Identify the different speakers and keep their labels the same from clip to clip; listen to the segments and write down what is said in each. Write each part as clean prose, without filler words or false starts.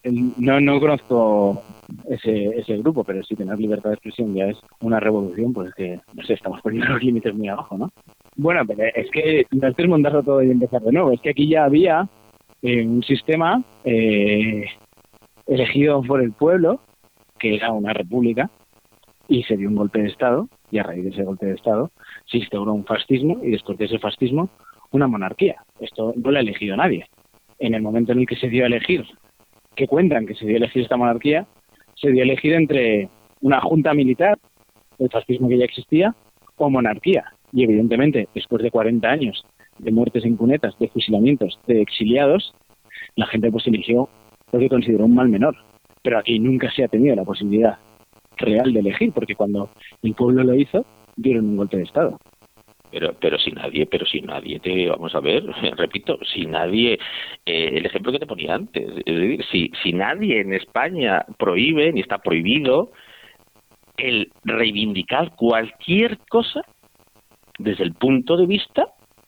Speaker 1: no conozco ese grupo, pero si tener libertad de expresión ya es una revolución, pues que, no sé, estamos poniendo los límites muy abajo, ¿no? Bueno, pero es que no es desmontarlo todo y empezar de nuevo. Es que aquí ya había un sistema elegido por el pueblo, que era una república, y se dio un golpe de Estado, y a raíz de ese golpe de Estado se instauró un fascismo, y después de ese fascismo, una monarquía. Esto no lo ha elegido nadie. En el momento en el que se dio a elegir, que cuentan que se dio a elegir esta monarquía, se dio a elegir entre una junta militar, el fascismo que ya existía, o monarquía. Y evidentemente, después de 40 años de muertes en cunetas, de fusilamientos, de exiliados, la gente pues eligió lo que consideró un mal menor. Pero aquí nunca se ha tenido la posibilidad real de elegir, porque cuando el pueblo lo hizo, dieron un golpe de Estado.
Speaker 2: Pero si nadie te, vamos a ver, repito, si nadie, el ejemplo que te ponía antes, es decir, si nadie en España prohíbe, ni está prohibido, el reivindicar cualquier cosa desde el punto de vista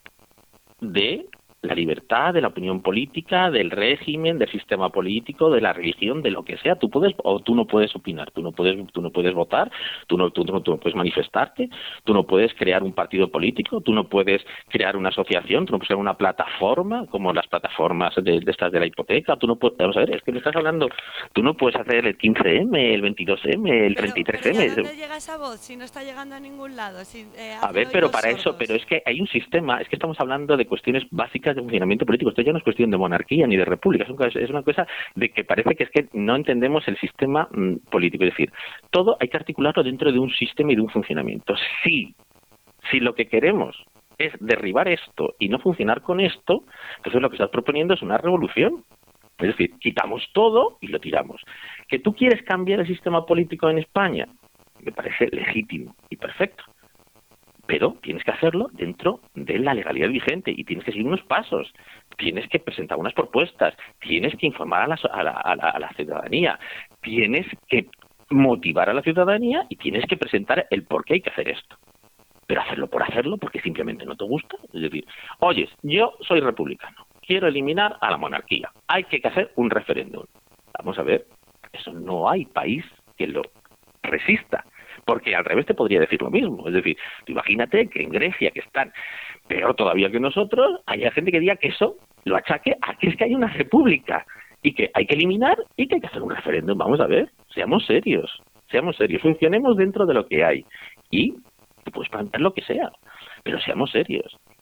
Speaker 2: de la libertad, de la opinión política, del régimen, del sistema político, de la religión, de lo que sea. Tú puedes o tú no puedes opinar, tú no puedes votar, tú no puedes manifestarte, tú no puedes crear un partido político, tú no puedes crear una asociación, tú no puedes crear una plataforma como las plataformas de estas de la hipoteca. Tú no puedes, vamos a ver, es que me estás hablando, tú no puedes hacer el 15M, el 22M, el
Speaker 3: Pero ¿y
Speaker 2: 33M.
Speaker 3: a dónde llega esa voz si no está llegando a ningún lado? Si,
Speaker 2: A
Speaker 3: hacen
Speaker 2: ver, pero
Speaker 3: oídos
Speaker 2: para eso, pero
Speaker 3: sordos.
Speaker 2: es que hay un sistema, es que estamos hablando de cuestiones básicas de funcionamiento político. Esto ya no es cuestión de monarquía ni de república, es una cosa de que parece que es que no entendemos el sistema político. Es decir, todo hay que articularlo dentro de un sistema y de un funcionamiento. Si lo que queremos es derribar esto y no funcionar con esto, entonces lo que estás proponiendo es una revolución. Es decir, quitamos todo y lo tiramos. ¿Que tú quieres cambiar el sistema político en España? Me parece legítimo y perfecto. Pero tienes que hacerlo dentro de la legalidad vigente y tienes que seguir unos pasos, tienes que presentar unas propuestas, tienes que informar a la ciudadanía, tienes que motivar a la ciudadanía y tienes que presentar el por qué hay que hacer esto. Pero hacerlo por hacerlo porque simplemente no te gusta. Es decir, oyes, yo soy republicano, quiero eliminar a la monarquía, hay que hacer un referéndum. Vamos a ver, eso no hay país que lo resista. Porque al revés te podría decir lo mismo. Es decir, tú imagínate que en Grecia, que están peor todavía que nosotros, haya gente que diga que eso lo achaque a que es que hay una república y que hay que eliminar y que hay que hacer un referéndum. Vamos a ver, seamos serios, funcionemos dentro de lo que hay y tú puedes plantear lo que sea, pero seamos serios.